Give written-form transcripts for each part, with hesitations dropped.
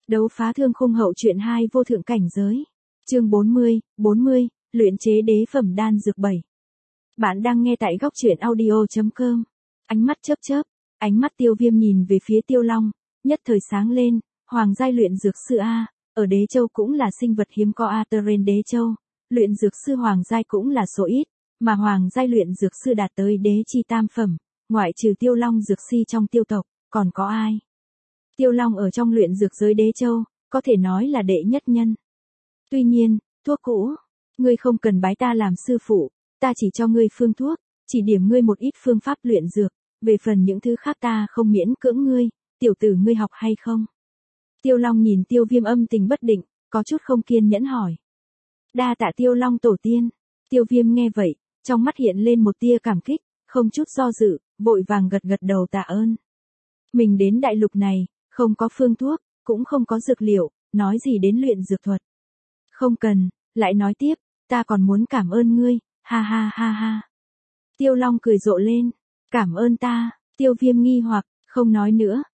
Đấu phá thương khung hậu truyện 2 vô thượng cảnh giới. Chương 40, luyện chế đế phẩm đan dược 7. Bạn đang nghe tại góc truyện audio.com. Ánh mắt chớp chớp, ánh mắt Tiêu Viêm nhìn về phía Tiêu Long, nhất thời sáng lên, hoàng giai luyện dược sư a, ở Đế Châu cũng là sinh vật hiếm có a, Teren Đế Châu, luyện dược sư hoàng giai cũng là số ít, mà hoàng giai luyện dược sư đạt tới đế chi tam phẩm, ngoại trừ Tiêu Long dược si trong Tiêu tộc, còn có ai? Tiêu Long ở trong luyện dược giới Đế Châu, có thể nói là đệ nhất nhân. Tuy nhiên, thuốc cũ, ngươi không cần bái ta làm sư phụ, ta chỉ cho ngươi phương thuốc, chỉ điểm ngươi một ít phương pháp luyện dược, về phần những thứ khác ta không miễn cưỡng ngươi, tiểu tử ngươi học hay không? Tiêu Long nhìn Tiêu Viêm âm tình bất định, có chút không kiên nhẫn hỏi. Đa tạ Tiêu Long tổ tiên. Tiêu Viêm nghe vậy, trong mắt hiện lên một tia cảm kích, không chút do dự, vội vàng gật gật đầu tạ ơn. Mình đến đại lục này, không có phương thuốc, cũng không có dược liệu, nói gì đến luyện dược thuật. Không cần, lại nói tiếp, ta còn muốn cảm ơn ngươi, ha ha ha ha. Tiêu Long cười rộ lên, cảm ơn ta, Tiêu Viêm nghi hoặc, không nói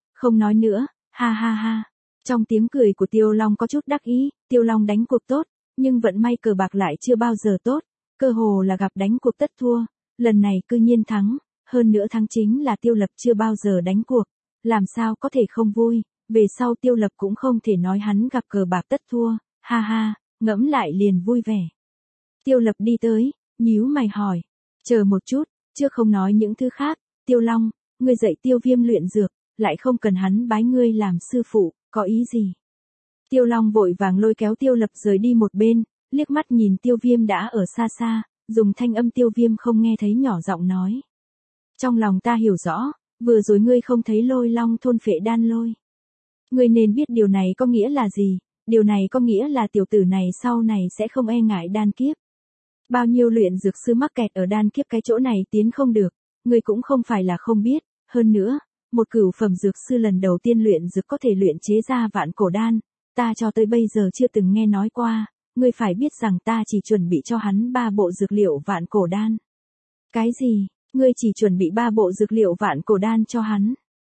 nữa, ha ha ha. Trong tiếng cười của Tiêu Long có chút đắc ý, Tiêu Long đánh cuộc tốt, nhưng vận may cờ bạc lại chưa bao giờ tốt, cơ hồ là gặp đánh cuộc tất thua, lần này cư nhiên thắng, hơn nữa thắng chính là Tiêu Lập chưa bao giờ đánh cuộc, làm sao có thể không vui, về sau Tiêu Lập cũng không thể nói hắn gặp cờ bạc tất thua, ha ha, ngẫm lại liền vui vẻ. Tiêu Lập đi tới, nhíu mày hỏi, chờ một chút, trước không nói những thứ khác, Tiêu Long, ngươi dạy Tiêu Viêm luyện dược, lại không cần hắn bái ngươi làm sư phụ, có ý gì? Tiêu Long vội vàng lôi kéo Tiêu Lập rời đi một bên, liếc mắt nhìn Tiêu Viêm đã ở xa xa, dùng thanh âm Tiêu Viêm không nghe thấy nhỏ giọng nói. Trong lòng ta hiểu rõ, vừa rồi ngươi không thấy Lôi Long thôn phệ đan lôi. Ngươi nên biết điều này có nghĩa là gì, điều này có nghĩa là tiểu tử này sau này sẽ không e ngại đan kiếp. Bao nhiêu luyện dược sư mắc kẹt ở đan kiếp cái chỗ này tiến không được, ngươi cũng không phải là không biết, hơn nữa, một cửu phẩm dược sư lần đầu tiên luyện dược có thể luyện chế ra vạn cổ đan, ta cho tới bây giờ chưa từng nghe nói qua, ngươi phải biết rằng ta chỉ chuẩn bị cho hắn 3 bộ dược liệu vạn cổ đan. Cái gì? Ngươi chỉ chuẩn bị 3 bộ dược liệu vạn cổ đan cho hắn?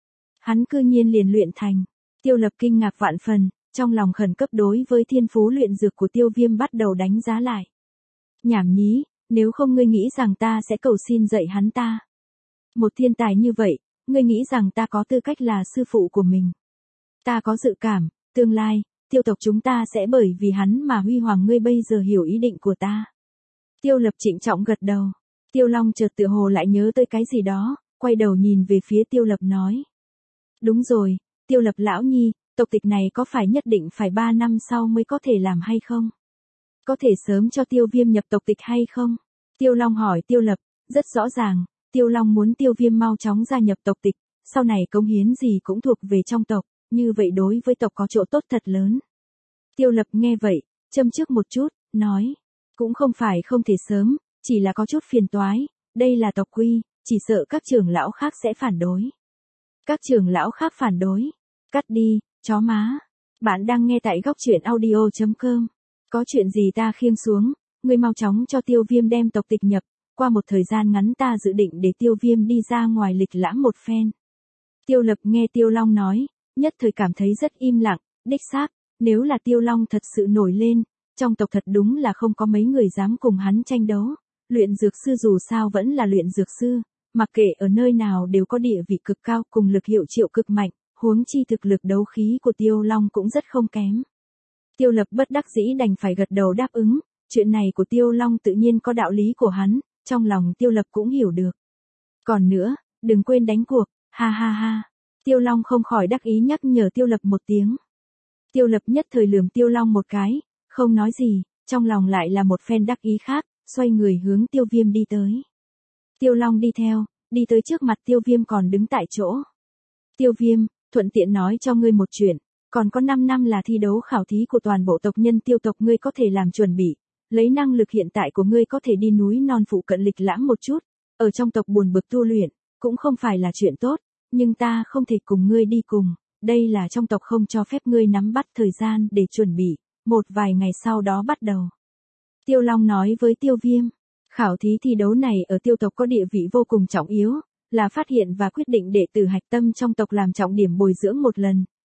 Hắn cư nhiên liền luyện thành. Tiêu Lập kinh ngạc vạn phần, trong lòng khẩn cấp đối với thiên phú luyện dược của Tiêu Viêm bắt đầu đánh giá lại. Nhảm nhí, nếu không ngươi nghĩ rằng ta sẽ cầu xin dạy hắn ta. Một thiên tài như vậy, ngươi nghĩ rằng ta có tư cách là sư phụ của mình. Ta có dự cảm, tương lai, Tiêu tộc chúng ta sẽ bởi vì hắn mà huy hoàng, ngươi bây giờ hiểu ý định của ta. Tiêu Lập trịnh trọng gật đầu. Tiêu Long chợt tựa hồ lại nhớ tới cái gì đó, quay đầu nhìn về phía Tiêu Lập nói. Đúng rồi, Tiêu Lập lão nhi, tộc tịch này có phải nhất định phải 3 năm sau mới có thể làm hay không? Có thể sớm cho Tiêu Viêm nhập tộc tịch hay không? Tiêu Long hỏi Tiêu Lập, rất rõ ràng, Tiêu Long muốn Tiêu Viêm mau chóng gia nhập tộc tịch, sau này cống hiến gì cũng thuộc về trong tộc, như vậy đối với tộc có chỗ tốt thật lớn. Tiêu Lập nghe vậy, châm trước một chút, nói, cũng không phải không thể sớm, chỉ là có chút phiền toái, đây là tộc quy, chỉ sợ các trưởng lão khác sẽ phản đối. Các trưởng lão khác phản đối, cắt đi, chó má. Bạn đang nghe tại góc truyện audio.com. Có chuyện gì ta khiêng xuống, ngươi mau chóng cho Tiêu Viêm đem tộc tịch nhập, qua một thời gian ngắn ta dự định để Tiêu Viêm đi ra ngoài lịch lãm một phen. Tiêu Lập nghe Tiêu Long nói, nhất thời cảm thấy rất im lặng, đích xác, nếu là Tiêu Long thật sự nổi lên, trong tộc thật đúng là không có mấy người dám cùng hắn tranh đấu. Luyện dược sư dù sao vẫn là luyện dược sư, mặc kệ ở nơi nào đều có địa vị cực cao cùng lực hiệu triệu cực mạnh, huống chi thực lực đấu khí của Tiêu Long cũng rất không kém. Tiêu Lập bất đắc dĩ đành phải gật đầu đáp ứng, chuyện này của Tiêu Long tự nhiên có đạo lý của hắn, trong lòng Tiêu Lập cũng hiểu được. Còn nữa, đừng quên đánh cuộc, ha ha ha. Tiêu Long không khỏi đắc ý nhắc nhở Tiêu Lập một tiếng. Tiêu Lập nhất thời lườm Tiêu Long một cái, không nói gì, trong lòng lại là một phen đắc ý khác, xoay người hướng Tiêu Viêm đi tới. Tiêu Long đi theo, đi tới trước mặt Tiêu Viêm còn đứng tại chỗ. Tiêu Viêm, thuận tiện nói cho ngươi một chuyện, còn có 5 năm là thi đấu khảo thí của toàn bộ tộc nhân Tiêu tộc, ngươi có thể làm chuẩn bị, lấy năng lực hiện tại của ngươi có thể đi núi non phụ cận lịch lãm một chút, ở trong tộc buồn bực tu luyện, cũng không phải là chuyện tốt, nhưng ta không thể cùng ngươi đi cùng, đây là trong tộc không cho phép ngươi nắm bắt thời gian để chuẩn bị, một vài ngày sau đó bắt đầu. Tiêu Long nói với Tiêu Viêm, khảo thí thi đấu này ở Tiêu tộc có địa vị vô cùng trọng yếu, là phát hiện và quyết định đệ tử hạch tâm trong tộc làm trọng điểm bồi dưỡng một lần,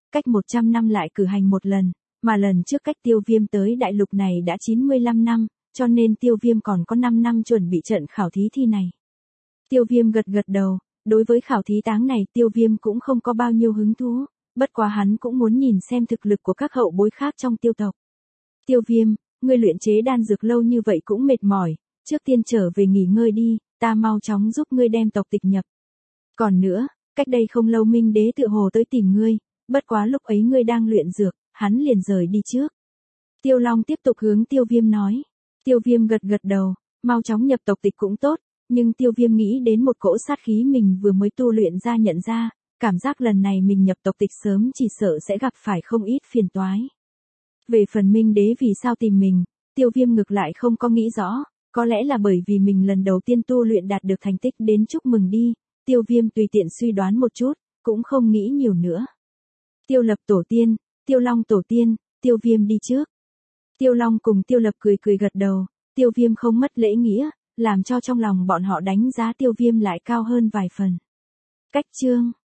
cách 100 năm lại cử hành một lần, mà lần trước cách Tiêu Viêm tới đại lục này đã 95 năm, cho nên Tiêu Viêm còn có 5 năm chuẩn bị trận khảo thí thi này. Tiêu Viêm gật gật đầu, đối với khảo thí táng này Tiêu Viêm cũng không có bao nhiêu hứng thú, bất quá hắn cũng muốn nhìn xem thực lực của các hậu bối khác trong Tiêu tộc. Tiêu Viêm, ngươi luyện chế đan dược lâu như vậy cũng mệt mỏi, trước tiên trở về nghỉ ngơi đi, ta mau chóng giúp ngươi đem tộc tịch nhập. Còn nữa, cách đây không lâu Minh Đế tựa hồ tới tìm ngươi, bất quá lúc ấy ngươi đang luyện dược, hắn liền rời đi trước. Tiêu Long tiếp tục hướng Tiêu Viêm nói. Tiêu Viêm gật gật đầu, mau chóng nhập tộc tịch cũng tốt, nhưng Tiêu Viêm nghĩ đến một cỗ sát khí mình vừa mới tu luyện ra nhận ra, cảm giác lần này mình nhập tộc tịch sớm chỉ sợ sẽ gặp phải không ít phiền toái. Về phần Minh Đế vì sao tìm mình, Tiêu Viêm ngược lại không có nghĩ rõ, có lẽ là bởi vì mình lần đầu tiên tu luyện đạt được thành tích đến chúc mừng đi, Tiêu Viêm tùy tiện suy đoán một chút, cũng không nghĩ nhiều nữa. Tiêu Lập tổ tiên, Tiêu Long tổ tiên, Tiêu Viêm đi trước. Tiêu Long cùng Tiêu Lập cười cười gật đầu, Tiêu Viêm không mất lễ nghĩa, làm cho trong lòng bọn họ đánh giá Tiêu Viêm lại cao hơn vài phần. Cách chương